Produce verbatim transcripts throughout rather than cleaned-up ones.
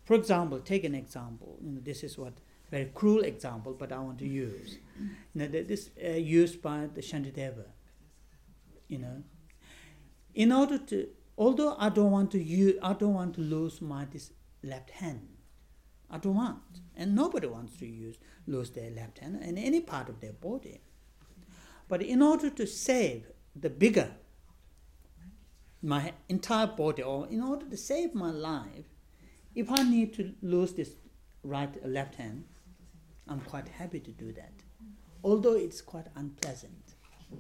For example, take an example. You know, this is what very cruel example, but I want to use. You know, this uh, used by the Shantideva. You know, in order to, although I don't want to use, I don't want to lose my this left hand. I don't want, and nobody wants to use lose their left hand in any part of their body. But in order to save the bigger, my entire body, or in order to save my life, if I need to lose this right uh, left hand, I'm quite happy to do that, although it's quite unpleasant.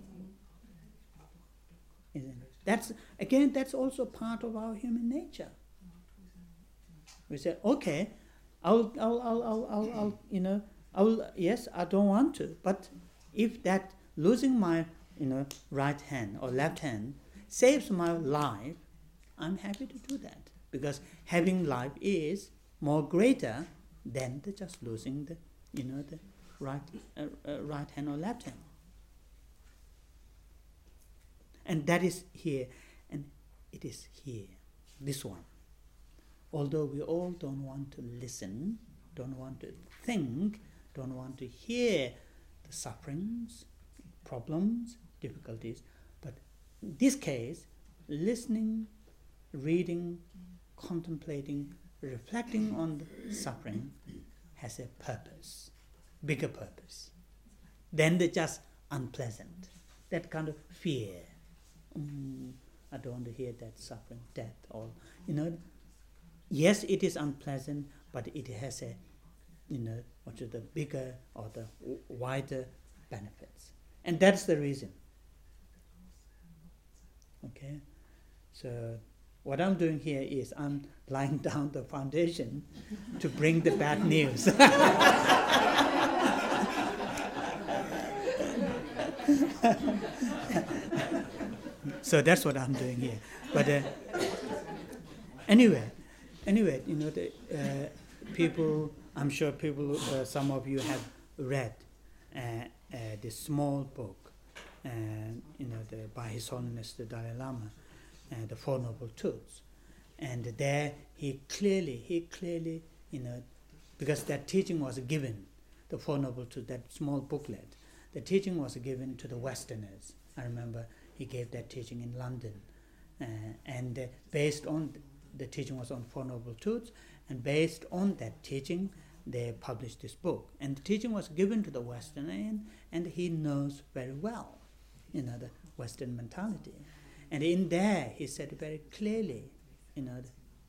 Isn't it? That's again, that's also part of our human nature. We say, okay, I'll, I'll, I'll, I'll, I'll, I'll you know, I'll, yes, I don't want to, but if that losing my, you know, right hand or left hand saves my life, I'm happy to do that, because having life is more greater than the just losing the, you know, the right, uh, uh, right hand or left hand. And that is here, and it is here, this one. Although we all don't want to listen, don't want to think, don't want to hear the sufferings, problems, difficulties, but in this case, listening, reading, contemplating, reflecting on the suffering has a purpose, bigger purpose, than the just unpleasant, that kind of fear. Mm, I don't want to hear that suffering, death, or, you know, yes, it is unpleasant, but it has a, you know, what is the bigger or the w- wider benefits. And that's the reason. Okay? So what I'm doing here is I'm laying down the foundation to bring the bad news. So that's what I'm doing here. But uh, anyway, anyway, you know, the uh, people, I'm sure people, uh, some of you have read uh, uh, this small book, uh, you know, the, by His Holiness the Dalai Lama, uh, the Four Noble Truths. And there he clearly, he clearly, you know, because that teaching was given, the Four Noble Truths, that small booklet, the teaching was given to the Westerners. I remember he gave that teaching in London. Uh, and uh, based on, th- the teaching was on Four Noble Truths, and based on that teaching, they published this book. And the teaching was given to the Westerner, and, and he knows very well, you know, the Western mentality. And in there, he said very clearly, you know,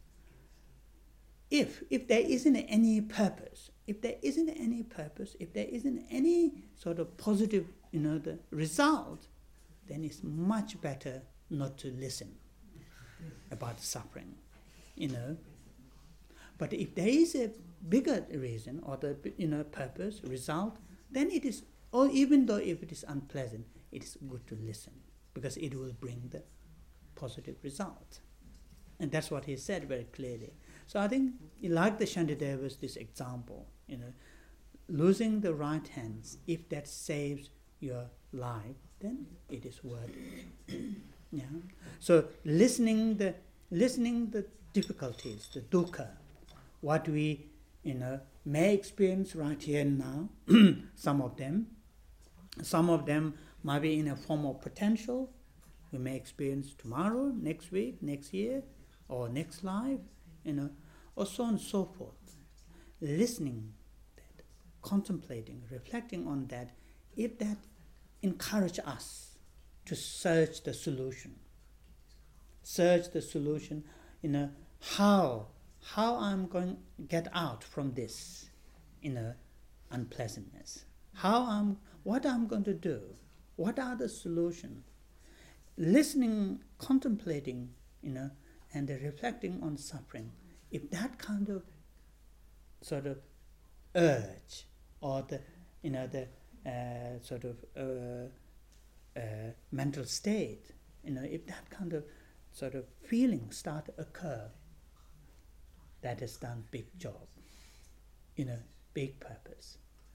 if if there isn't any purpose, if there isn't any purpose, if there isn't any sort of positive, you know, the result, then it's much better not to listen about suffering, you know. But if there is a bigger reason or the, you know, purpose, result, then it is, or even though if it is unpleasant, it is good to listen, because it will bring the positive result. And that's what he said very clearly. So I think, like the Shantideva's, this example, you know, losing the right hands, if that saves your life, then it is worth it. Yeah. So listening the listening the difficulties, the dukkha, what we, you know, may experience right here and now, some of them, some of them might be in a form of potential. We may experience tomorrow, next week, next year, or next life, you know, or so on and so forth. Listening, that, contemplating, reflecting on that, if that encourage us to search the solution, search the solution, you know, how, how I'm going to get out from this, you know, unpleasantness, how I'm, what I'm going to do, what are the solutions, listening, contemplating, you know, and the reflecting on suffering, if that kind of sort of urge or the, you know, the uh, sort of uh, uh, mental state, you know, if that kind of sort of feeling start to occur, that has done big job, you know, big purpose.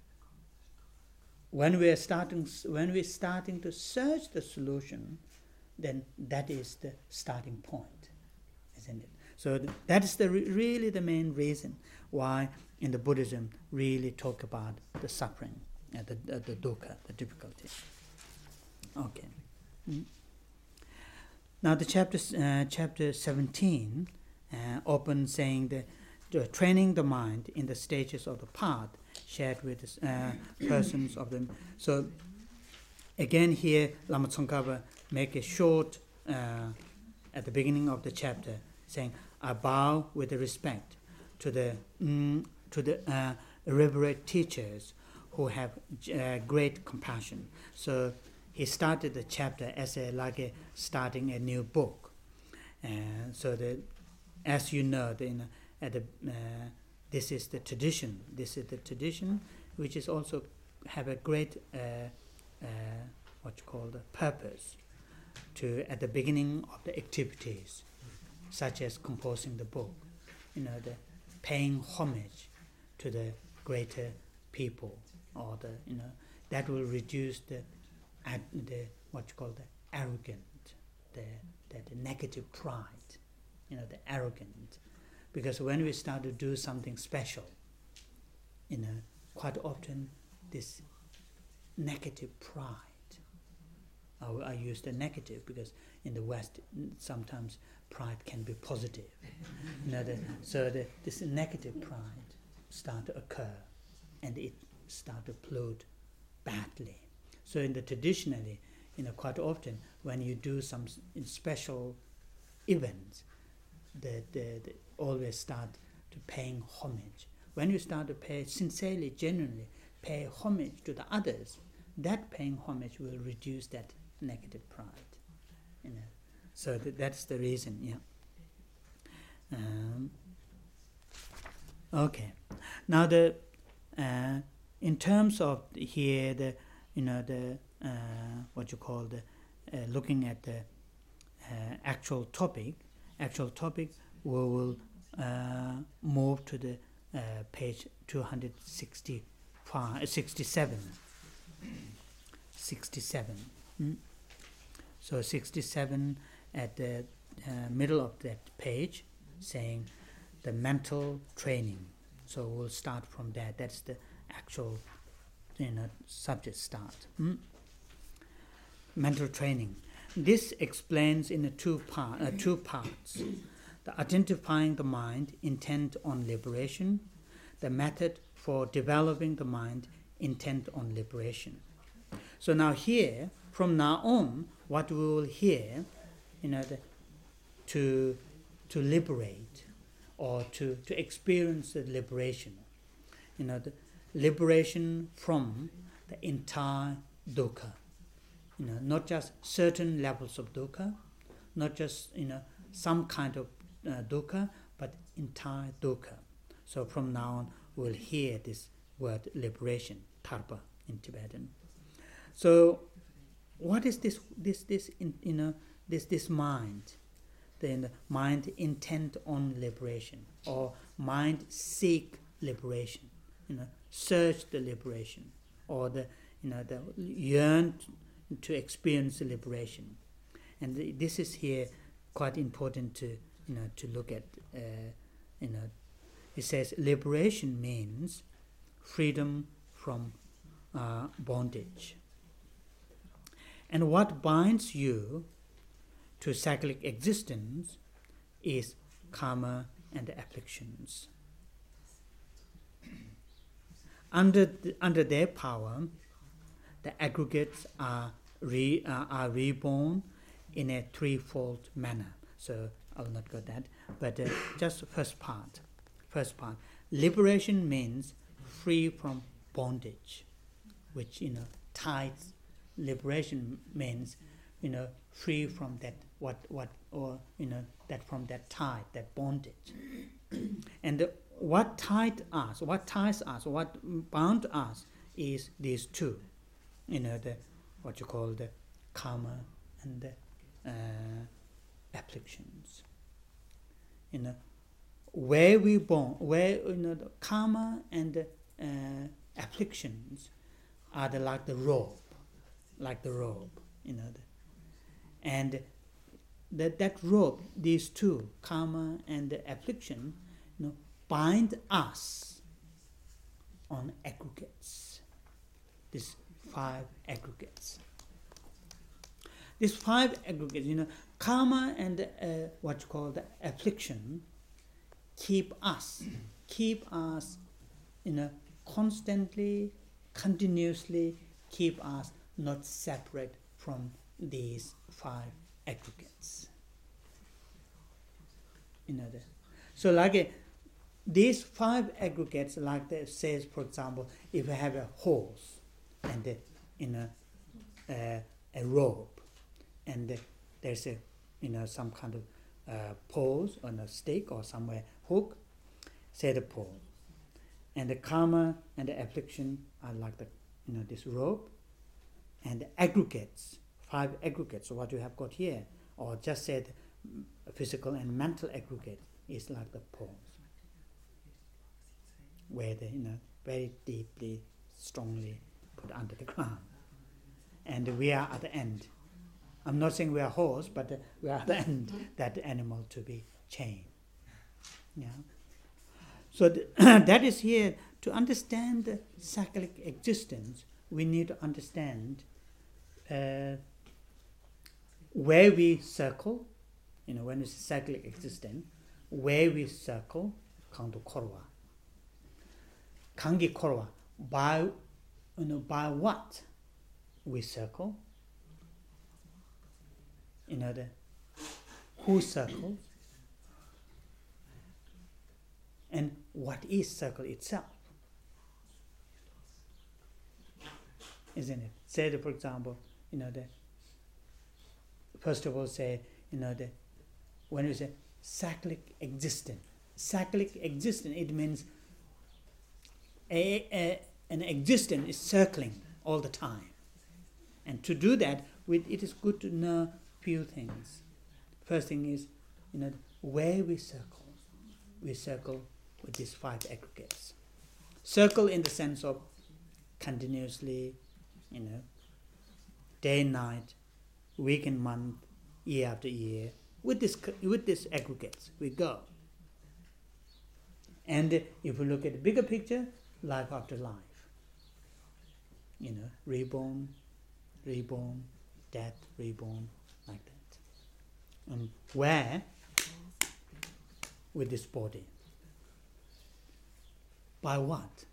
When we are starting, when we're starting to search the solution, then that is the starting point, isn't it? So th- that is the re- really the main reason why in the Buddhism really talk about the suffering, uh, the, uh, the dukkha, the difficulty. Okay. Mm. Now the chapter uh, chapter seventeen uh, opens saying that uh, training the mind in the stages of the path shared with uh, persons of them. So again here Lama Tsongkhapa make a short uh, at the beginning of the chapter saying, I bow with respect to the mm, to the uh, reverend teachers who have uh, great compassion. So he started the chapter as a like a starting a new book. And so the, as you know, the, you know at the, uh, this is the tradition. This is the tradition which is also have a great uh, uh, what you call the purpose to at the beginning of the activities, such as composing the book, you know, the paying homage to the greater people, or the you know that will reduce the at the what you call the arrogant, the, the the negative pride, you know, the arrogant, because when we start to do something special, you know, quite often this negative pride. I, I use the negative because in the West sometimes pride can be positive. You know, the, so the, this negative pride start to occur, and it start to pollute badly. So in the traditionally, you know, quite often when you do some s- in special events, the, the, the always start to paying homage. When you start to pay sincerely, genuinely pay homage to the others, that paying homage will reduce that negative pride. You know, so th- that's the reason. Yeah. Um, okay. Now the uh, in terms of here the you know the uh, what you call the uh, looking at the uh, actual topic, actual topic we will uh, move to the uh, page two hundred sixty-five, sixty-seven. sixty-seven. Mm? So sixty-seven at the uh, middle of that page, saying the mental training. So we'll start from that. That's the actual, you know, subject start. Mm? Mental training. This explains in a two part, uh, two parts. The identifying the mind intent on liberation, the method for developing the mind intent on liberation. So now here, from now on, what we will hear, you know, the, to to liberate or to, to experience the liberation, you know, the liberation from the entire dukkha, you know, not just certain levels of dukkha, not just, you know, some kind of uh, dukkha, but entire dukkha. So from now on, we'll hear this word liberation, tarpa in Tibetan. So, what is this? This this in, you know this this mind, the mind intent on liberation, or mind seek liberation, you know, search the liberation, or the you know the yearn to experience the liberation, and the, this is here quite important to you know to look at. Uh, you know, it says liberation means freedom from uh, bondage. And what binds you to cyclic existence is karma and the afflictions. Under the, under their power, the aggregates are re, uh, are reborn in a threefold manner. So I will not go that, but uh, just the first part. First part, liberation means free from bondage, which you know ties. Liberation means, you know, free from that what what or you know that from that tie, that bondage. And the, what tied us, what ties us, what bound us is these two, you know, the what you call the karma and the uh, afflictions. You know, where we born, where you know the karma and the uh, afflictions are the, like the rope. Like the robe, you know, the, and that that rope, these two, karma and the affliction, you know, bind us on aggregates. These five aggregates. These five aggregates, you know, karma and uh, what you call the affliction, keep us, keep us, you know, constantly, continuously keep us not separate from these five aggregates. You know that. So like a, these five aggregates, like it says, for example, if you have a horse and a, in a uh, a rope, and uh, there's a you know some kind of uh, poles on a stake or somewhere hook, say the pole, and the karma and the affliction are like the you know this rope, and the aggregates, five aggregates, so what you have got here, or just said physical and mental aggregate is like the poles, where they you know very deeply, strongly put under the ground, and we are at the end. I'm not saying we are horse, but uh, we are at the end, that animal to be chained. Yeah. So th- that is here. To understand the cyclic existence, we need to understand uh, where we circle. You know, when it's cyclic existence, where we circle, kanto korwa. Kangi korwa, by you know, by what we circle. You know, the who circles, and what is circle itself, isn't it? Say, that, for example, you know, the first of all, say, you know, the when you say cyclic existence, cyclic existence, it means a, a an existence is circling all the time, and to do that, with it is good to know few things. First thing is, you know, where we circle. We circle with these five aggregates. Circle in the sense of continuously, you know, day and night, week and month, year after year. With this, with these aggregates, we go. And if we look at the bigger picture, life after life. You know, reborn, reborn, death, reborn, like that. And where? With this body. By what?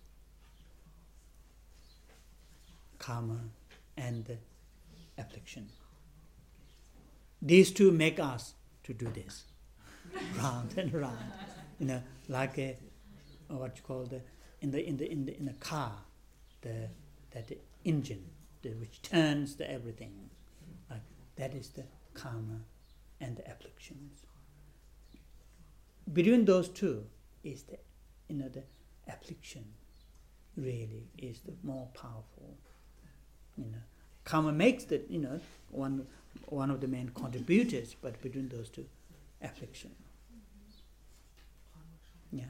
Karma and the affliction. These two make us to do this, round and round. You know, like a what you call the in the in the in the in a car, the that the engine, the, which turns the everything. Like that is the karma and the afflictions. Between those two is the you know the affliction really is the more powerful. You know, karma makes the you know one one of the main contributors, but between those two, affliction. Yeah.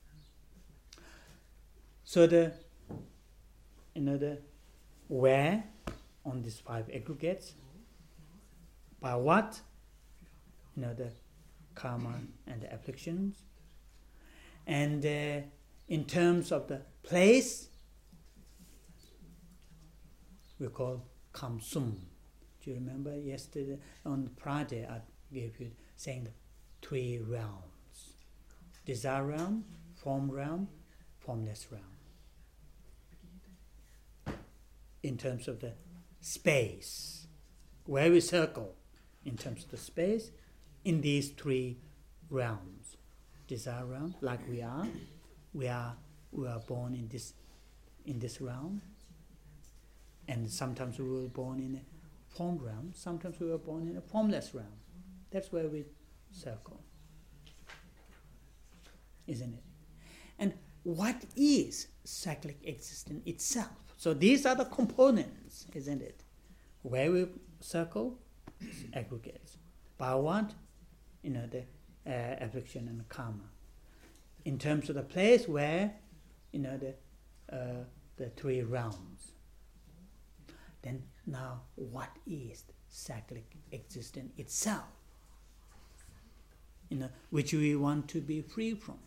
So the you know the where on these five aggregates, by what, you know the karma and the afflictions, and uh, in terms of the place, we call kamsum. Do you remember yesterday on Friday I gave you saying the three realms: desire realm, form realm, formless realm. In terms of the space, where we circle, in terms of the space, in these three realms, desire realm, like we are, we are we are born in this in this realm, and sometimes we were born in a form realm, sometimes we were born in a formless realm. That's where we circle, isn't it? And what is cyclic existence itself? So these are the components, isn't it? Where we circle, aggregates. By what? You know, the uh, affliction and karma. In terms of the place where, you know, the uh, the three realms. Then now, what is cyclic existence itself? you know, which we want to be free from.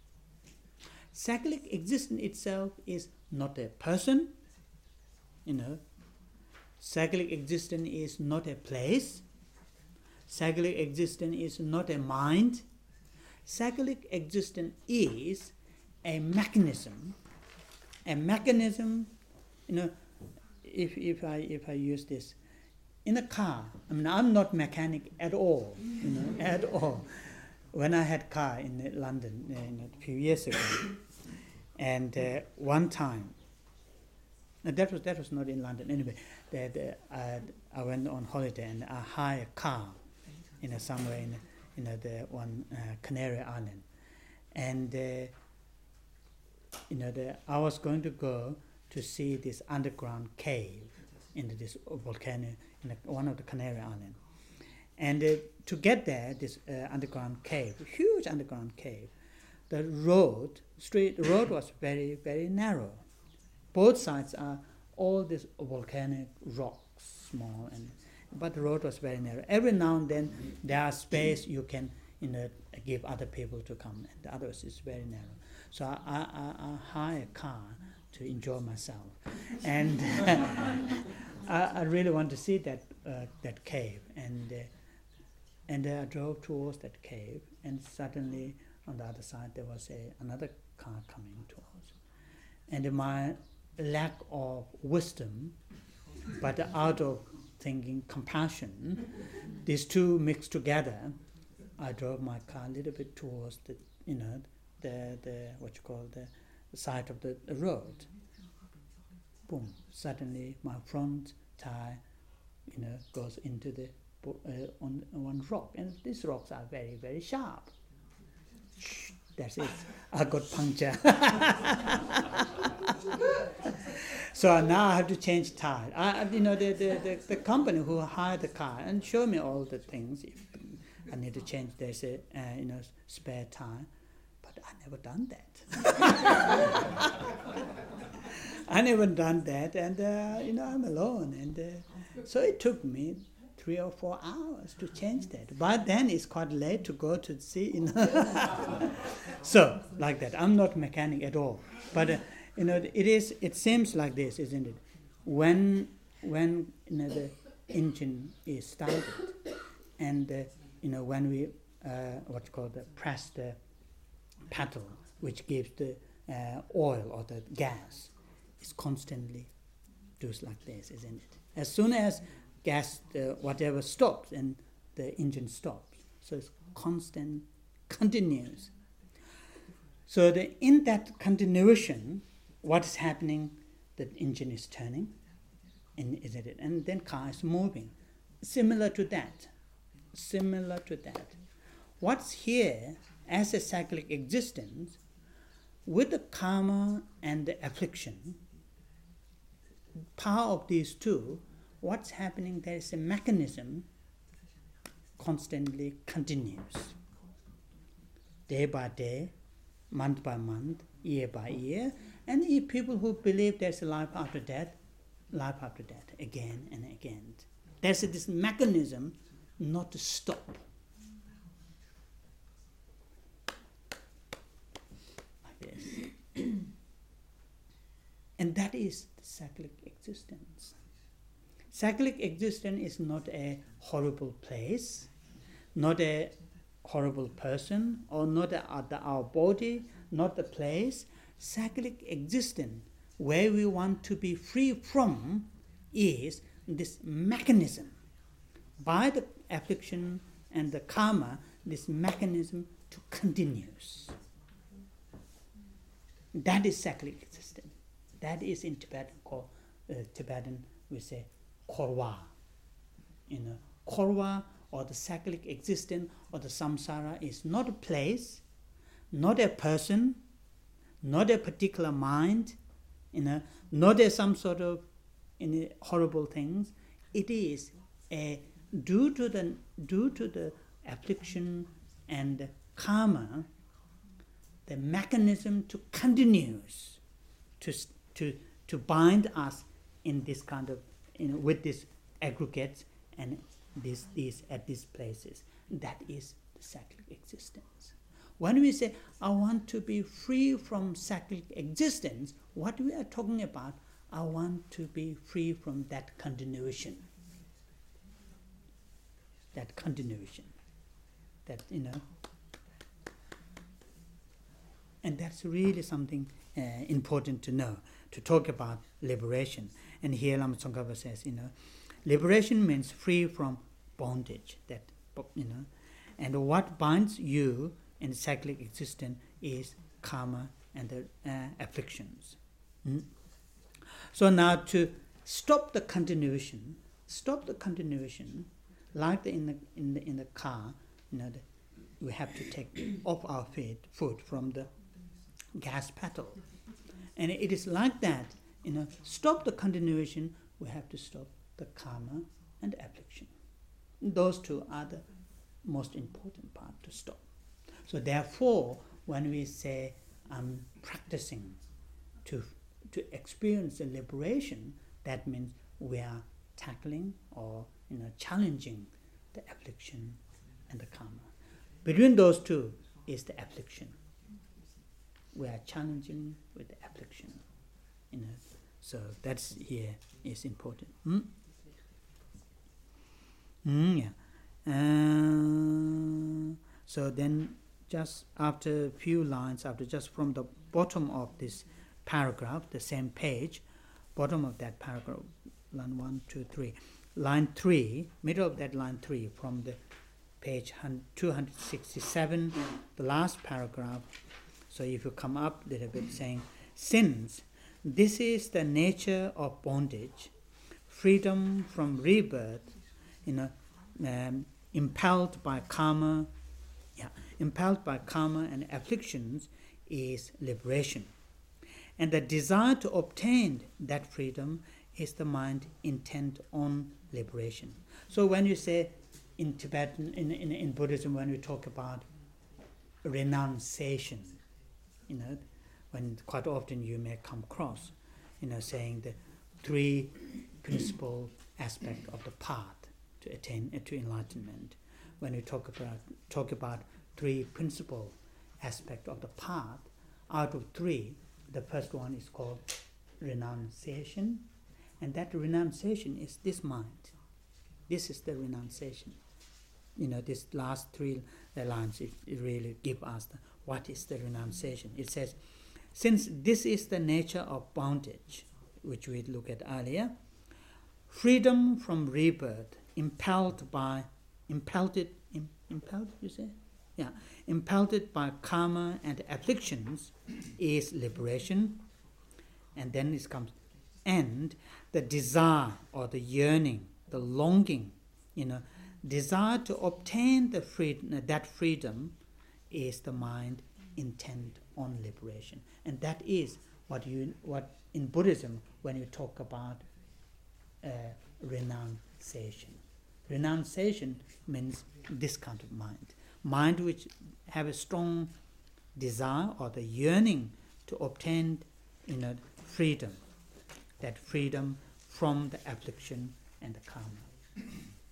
Cyclic existence itself is not a person, you know. Cyclic existence is not a place. Cyclic existence is not a mind. Cyclic existence is a mechanism. A mechanism, you know, if if I if I use this, in a car, I mean, I'm not mechanic at all, you know, at all. When I had car in London uh, you know, a few years ago, and uh, one time, uh, that was that was not in London anyway. That uh, I, I went on holiday and I hired a car, you know, somewhere in you know the one uh, Canary Island, and uh, you know the, I was going to go to see this underground cave into this volcano in a, one of the Canary Islands. And uh, to get there, this uh, underground cave, huge underground cave, the road, street road was very, very narrow. Both sides are all these volcanic rocks, small, and but the road was very narrow. Every now and then there are space you can, you know, give other people to come, and the others is very narrow. So I, I, I, I hire a car to enjoy myself, and I, I really want to see that uh, that cave, and uh, and uh, I drove towards that cave, and suddenly on the other side there was a another car coming towards, and my lack of wisdom, but out of thinking compassion, these two mixed together, I drove my car a little bit towards the you know the the what you call the side of the, the road. Boom! Suddenly, my front tire, you know, goes into the uh, on, on one rock, and these rocks are very, very sharp. That's it. I got puncture. So now I have to change tire. I, you know, the, the, the, the company who hired the car and showed me all the things. If I need to change, there's a uh, you know spare tire. I never done that. I never done that, and uh, you know I'm alone, and uh, so it took me three or four hours to change that. But then it's quite late to go to see, you know. So like that, I'm not mechanic at all. But uh, you know, it is. It seems like this, isn't it? When when you know the engine is started, and uh, you know when we uh, what's called the press the pedal, which gives the uh, oil or the gas, is constantly does like this, isn't it? As soon as gas, uh, whatever stops, and the engine stops, so it's constant, continuous. So the, in that continuation, what is happening? The engine is turning, and isn't it? And then car is moving. Similar to that. Similar to that. What's here? As a cyclic existence, with the karma and the affliction, power of these two, what's happening? There is a mechanism constantly continues. Day by day, month by month, year by year, and if people who believe there's a life after death, life after death, again and again. There's this mechanism not to stop. And that is the cyclic existence. Cyclic existence is not a horrible place, not a horrible person, or not a, uh, the, our body, not the place. Cyclic existence, where we want to be free from, is this mechanism. By the affliction and the karma, this mechanism to continues. That is cyclic existence. That is in Tibetan called uh, Tibetan we say korwa. You know, korwa or the cyclic existence or the samsara is not a place, not a person, not a particular mind, you know, not a some sort of you know, horrible things. It is a due to the due to the affliction and the karma, the mechanism to continues to to to bind us in this kind of you know with these aggregates and these these at these places. That is the cyclic existence. When we say, I want to be free from cyclic existence, what we are talking about, I want to be free from that continuation. That continuation. That, you know. And that's really something uh, important to know, to talk about liberation. And here Lama Tsongkhapa says, you know, liberation means free from bondage. That, you know, and what binds you in cyclic existence is karma and the uh, afflictions. Mm? So now to stop the continuation, stop the continuation, like the, in the in the in the car, you know, the, we have to take off our feet, foot from the gas pedal, and it is like that. You know, stop the continuation. We have to stop the karma and affliction. Those two are the most important part to stop. So therefore, when we say I'm practicing to to experience the liberation, that means we are tackling or, you know, challenging the affliction and the karma. Between those two is the affliction. We are challenging with the affliction, you know. So that's here is important. Mm? Mm, yeah. Uh, so then, just after a few lines, after just from the bottom of this paragraph, the same page, bottom of that paragraph, line one, two, three, line three, middle of that line three, from the page two hundred sixty-seven, the last paragraph. So if you come up a little bit, saying, since this is the nature of bondage, freedom from rebirth, you know, um, impelled by karma, yeah, impelled by karma and afflictions, is liberation. And the desire to obtain that freedom is the mind intent on liberation. So when you say in Tibetan, in, in, in Buddhism, when we talk about renunciation, you know, when quite often you may come across, you know, saying the three principal aspects of the path to attain uh, to enlightenment. When we talk about talk about three principal aspects of the path, out of three, the first one is called renunciation, and that renunciation is this mind. This is the renunciation. You know, this last three lines, it, it really give us the, what is the renunciation. It says, since this is the nature of bondage, which we looked at earlier, freedom from rebirth, impelled by, impelled, im, impelled, you say? Yeah, impelled by karma and afflictions is liberation. And then it comes, and the desire or the yearning, the longing, you know, desire to obtain the freedom, that freedom is the mind intent on liberation. And that is what you, what in Buddhism, when you talk about uh, renunciation. Renunciation means this kind of mind. Mind which have a strong desire or the yearning to obtain, you know, freedom. That freedom from the affliction and the karma.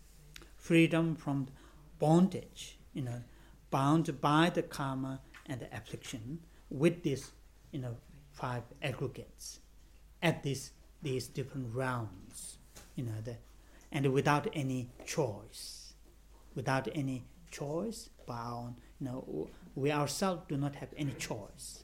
Freedom from bondage, you know, bound by the karma and the affliction with this, you know, five aggregates at this these different realms, you know, the, and without any choice, without any choice by our own, you know, we ourselves do not have any choice.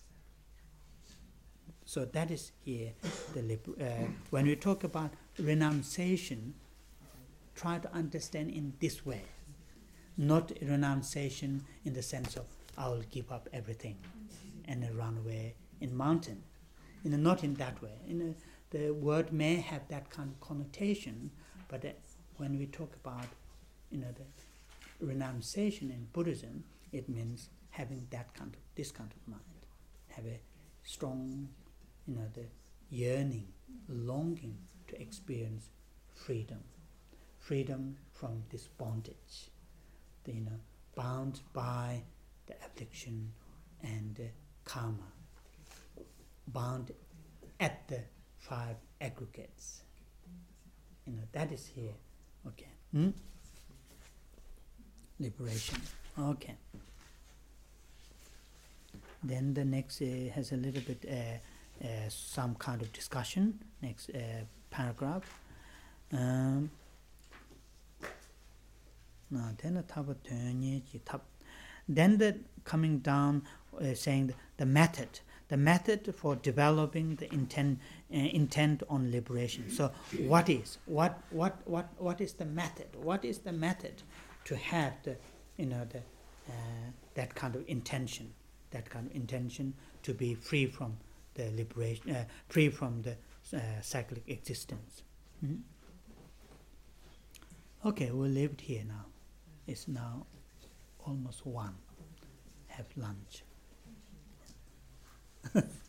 So that is here the uh, when we talk about renunciation, try to understand in this way, not renunciation in the sense of I will give up everything and run away in mountain. You know, not in that way. You know, the word may have that kind of connotation, but uh, when we talk about, you know, the renunciation in Buddhism, it means having that kind of this kind of mind, have a strong, you know, the yearning, longing to experience freedom, freedom from this bondage, the, you know, bound by the affliction and uh, karma, bound at the five aggregates. You know, that is here. Okay. Hmm? liberation. Okay. Then the next uh, has a little bit uh, uh, some kind of discussion. Next uh, paragraph. Um, then the coming down, uh, saying the, the method, the method for developing the intent, uh, intent on liberation. So, what is what what what what is the method? What is the method to have the, you know, the uh, that kind of intention, that kind of intention to be free from the liberation, uh, free from the uh, cyclic existence. Mm-hmm. Okay, we'll leave it here now. It's now almost one. Have lunch.